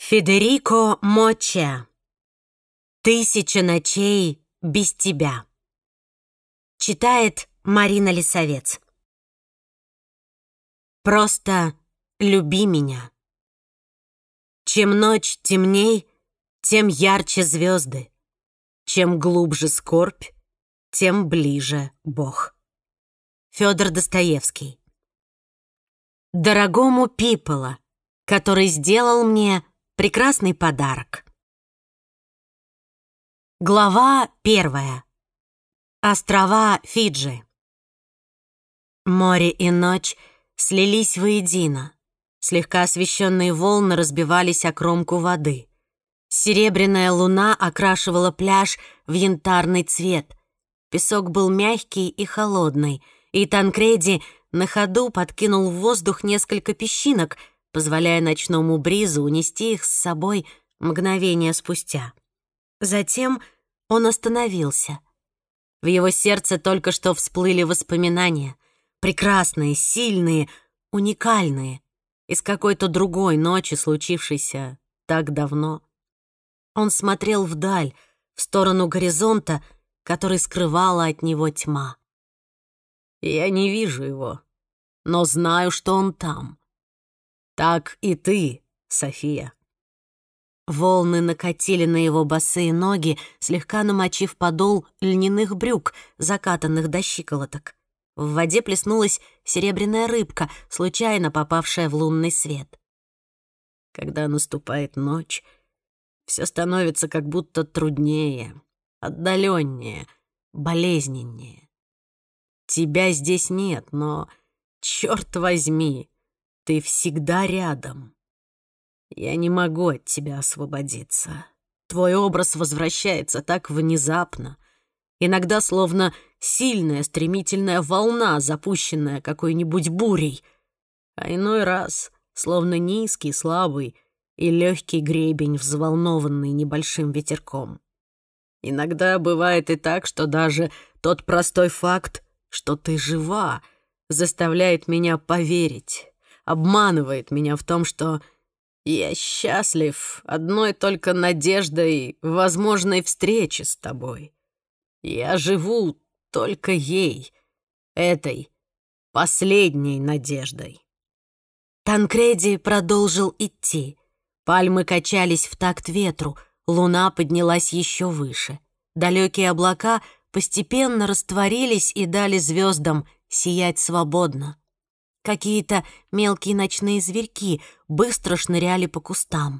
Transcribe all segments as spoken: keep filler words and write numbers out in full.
Федерико Мочча. «Тысяча ночей без тебя». Читает Марина Лисовец. Просто люби меня. Чем ночь темней, тем ярче звезды. Чем глубже скорбь, тем ближе Бог. Фёдор Достоевский. Дорогому Пиполо, который сделал мне прекрасный подарок. Глава первая. Острова Фиджи. Море и ночь слились воедино. Слегка освещенные волны разбивались о кромку воды. Серебряная луна окрашивала пляж в янтарный цвет. Песок был мягкий и холодный, и Танкреди на ходу подкинул в воздух несколько песчинок, позволяя ночному бризу унести их с собой мгновение спустя. Затем он остановился. В его сердце только что всплыли воспоминания, прекрасные, сильные, уникальные, из какой-то другой ночи, случившейся так давно. Он смотрел вдаль, в сторону горизонта, который скрывала от него тьма. «Я не вижу его, но знаю, что он там. Так и ты, София». Волны накатили на его босые ноги, слегка намочив подол льняных брюк, закатанных до щиколоток. В воде плеснулась серебряная рыбка, случайно попавшая в лунный свет. Когда наступает ночь, все становится как будто труднее, отдаленнее, болезненнее. Тебя здесь нет, но, черт возьми, ты всегда рядом. Я не могу от тебя освободиться. Твой образ возвращается так внезапно, иногда словно сильная стремительная волна, запущенная какой-нибудь бурей, а иной раз словно низкий, слабый и легкий гребень, взволнованный небольшим ветерком. Иногда бывает и так, что даже тот простой факт, что ты жива, заставляет меня поверить, обманывает меня в том, что я счастлив одной только надеждой возможной встречи с тобой. Я живу только ей, этой последней надеждой. Танкреди продолжил идти. Пальмы качались в такт ветру, луна поднялась еще выше. Далекие облака постепенно растворились и дали звездам сиять свободно. Какие-то мелкие ночные зверьки быстро шныряли по кустам.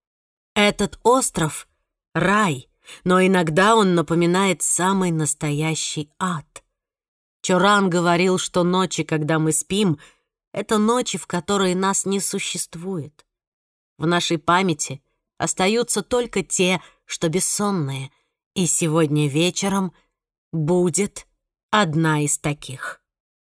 Этот остров — рай, но иногда он напоминает самый настоящий ад. Чоран говорил, что ночи, когда мы спим, — это ночи, в которые нас не существует. В нашей памяти остаются только те, что бессонные, и сегодня вечером будет одна из таких.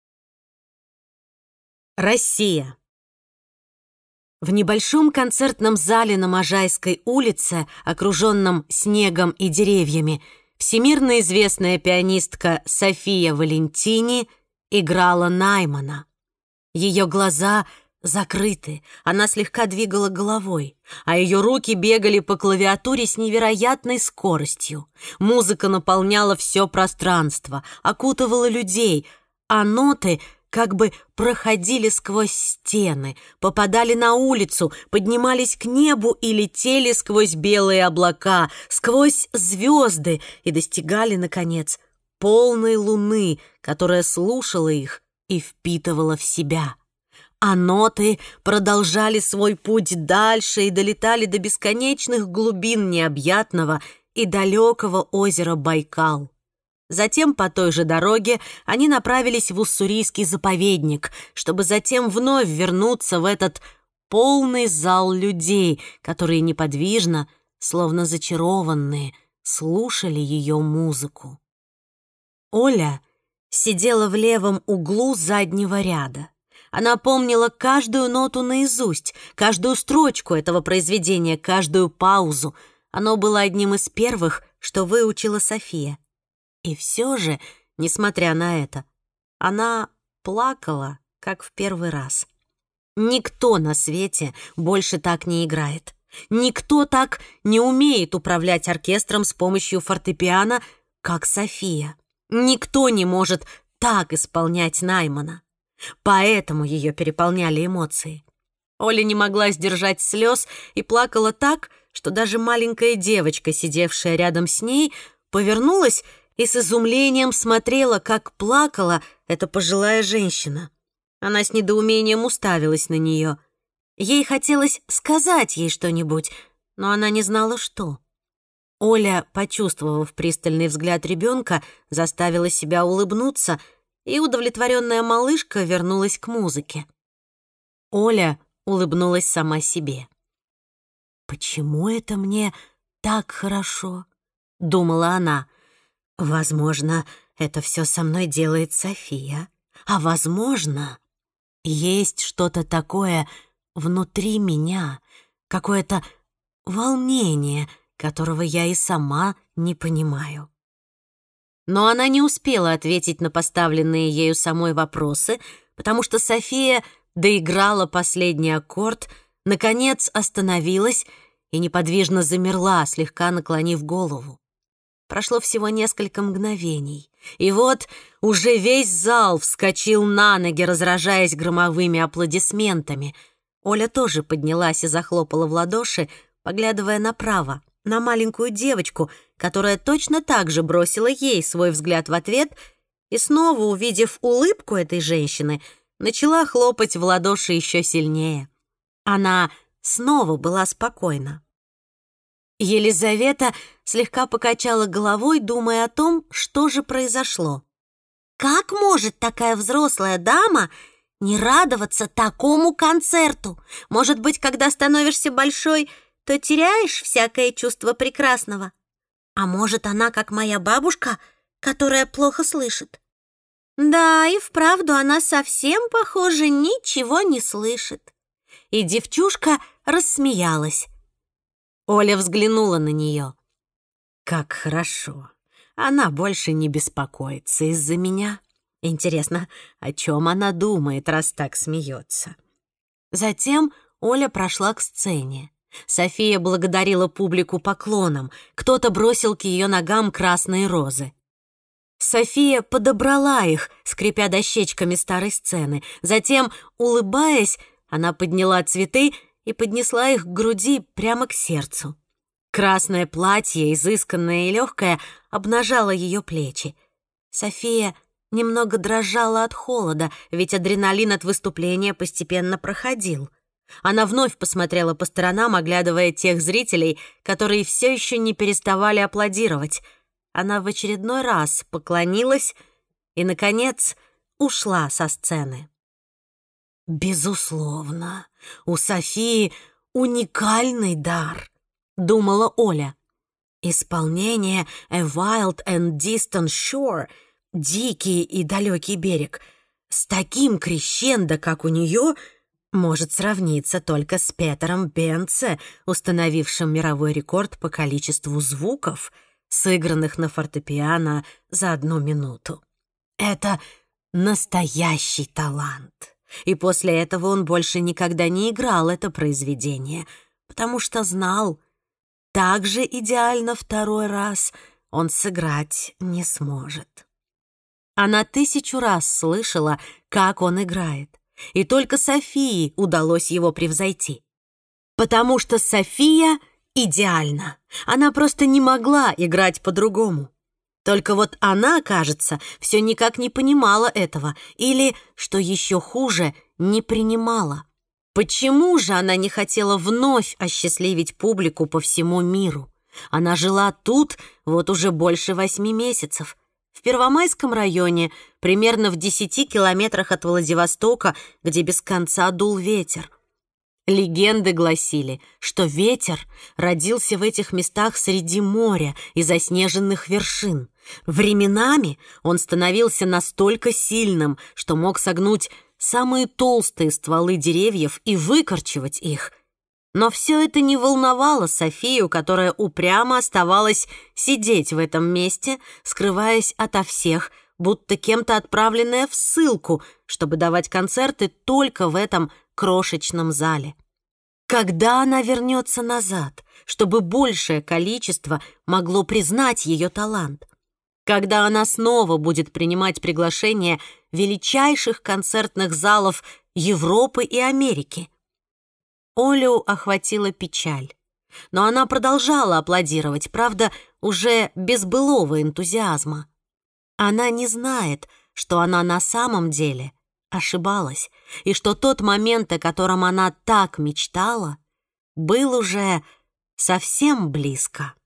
Россия. В небольшом концертном зале на Можайской улице, окруженном снегом и деревьями, всемирно известная пианистка София Валентини играла Наймана. Ее глаза закрыты, она слегка двигала головой, а ее руки бегали по клавиатуре с невероятной скоростью. Музыка наполняла все пространство, окутывала людей, а ноты как бы проходили сквозь стены, попадали на улицу, поднимались к небу и летели сквозь белые облака, сквозь звезды и достигали, наконец, полной луны, которая слушала их и впитывала в себя. А ноты продолжали свой путь дальше и долетали до бесконечных глубин необъятного и далекого озера Байкал. Затем по той же дороге они направились в уссурийский заповедник, чтобы затем вновь вернуться в этот полный зал людей, которые неподвижно, словно зачарованные, слушали ее музыку. Оля сидела в левом углу заднего ряда. Она помнила каждую ноту наизусть, каждую строчку этого произведения, каждую паузу. Оно было одним из первых, что выучила София. И все же, несмотря на это, она плакала, как в первый раз. Никто на свете больше так не играет. Никто так не умеет управлять оркестром с помощью фортепиано, как София. Никто не может так исполнять Наймана. Поэтому ее переполняли эмоции. Оля не могла сдержать слез и плакала так, что даже маленькая девочка, сидевшая рядом с ней, повернулась и с изумлением смотрела, как плакала эта пожилая женщина. Она с недоумением уставилась на нее. Ей хотелось сказать ей что-нибудь, но она не знала, что. Оля, почувствовав пристальный взгляд ребенка, заставила себя улыбнуться, и удовлетворенная малышка вернулась к музыке. Оля улыбнулась сама себе. «Почему это мне так хорошо?» — думала она. «Возможно, это все со мной делает София, а возможно, есть что-то такое внутри меня, какое-то волнение, которого я и сама не понимаю». Но она не успела ответить на поставленные ею самой вопросы, потому что София доиграла последний аккорд, наконец остановилась и неподвижно замерла, слегка наклонив голову. Прошло всего несколько мгновений, и вот уже весь зал вскочил на ноги, разражаясь громовыми аплодисментами. Оля тоже поднялась и захлопала в ладоши, поглядывая направо, на маленькую девочку, которая точно так же бросила ей свой взгляд в ответ и, снова увидев улыбку этой женщины, начала хлопать в ладоши еще сильнее. Она снова была спокойна. Елизавета слегка покачала головой, думая о том, что же произошло. Как может такая взрослая дама не радоваться такому концерту? Может быть, когда становишься большой, то теряешь всякое чувство прекрасного? А может, она как моя бабушка, которая плохо слышит? Да, и вправду она совсем, похоже, ничего не слышит. И девчушка рассмеялась. Оля взглянула на нее. Как хорошо. Она больше не беспокоится из-за меня. Интересно, о чем она думает, раз так смеется? Затем Оля прошла к сцене. София благодарила публику поклоном. Кто-то бросил к ее ногам красные розы. София подобрала их, скрипя дощечками старой сцены. Затем, улыбаясь, она подняла цветы и поднесла их к груди прямо к сердцу. Красное платье, изысканное и легкое, обнажало ее плечи. София немного дрожала от холода, ведь адреналин от выступления постепенно проходил. Она вновь посмотрела по сторонам, оглядывая тех зрителей, которые все еще не переставали аплодировать. Она в очередной раз поклонилась и, наконец, ушла со сцены. «Безусловно, у Софии уникальный дар», — думала Оля. Исполнение «A Wild and Distant Shore» — «Дикий и далекий берег» с таким крещендо, как у нее, может сравниться только с Петером Бенце, установившим мировой рекорд по количеству звуков, сыгранных на фортепиано за одну минуту. Это настоящий талант. И после этого он больше никогда не играл это произведение, потому что знал, так же идеально второй раз он сыграть не сможет. Она тысячу раз слышала, как он играет, и только Софии удалось его превзойти. Потому что София идеальна. Она просто не могла играть по-другому. Только вот она, кажется, все никак не понимала этого или, что еще хуже, не принимала. Почему же она не хотела вновь осчастливить публику по всему миру? Она жила тут вот уже больше восьми месяцев, в Первомайском районе, примерно в десяти километрах от Владивостока, где без конца дул ветер. Легенды гласили, что ветер родился в этих местах среди моря и заснеженных вершин. Временами он становился настолько сильным, что мог согнуть самые толстые стволы деревьев и выкорчевать их. Но все это не волновало Софию, которая упрямо оставалась сидеть в этом месте, скрываясь ото всех, будто кем-то отправленная в ссылку, чтобы давать концерты только в этом крошечном зале. Когда она вернется назад, чтобы большее количество могло признать ее талант? Когда она снова будет принимать приглашения величайших концертных залов Европы и Америки? Олю охватила печаль, но она продолжала аплодировать, правда, уже без былого энтузиазма. Она не знает, что она на самом деле ошибалась, и что тот момент, о котором она так мечтала, был уже совсем близко.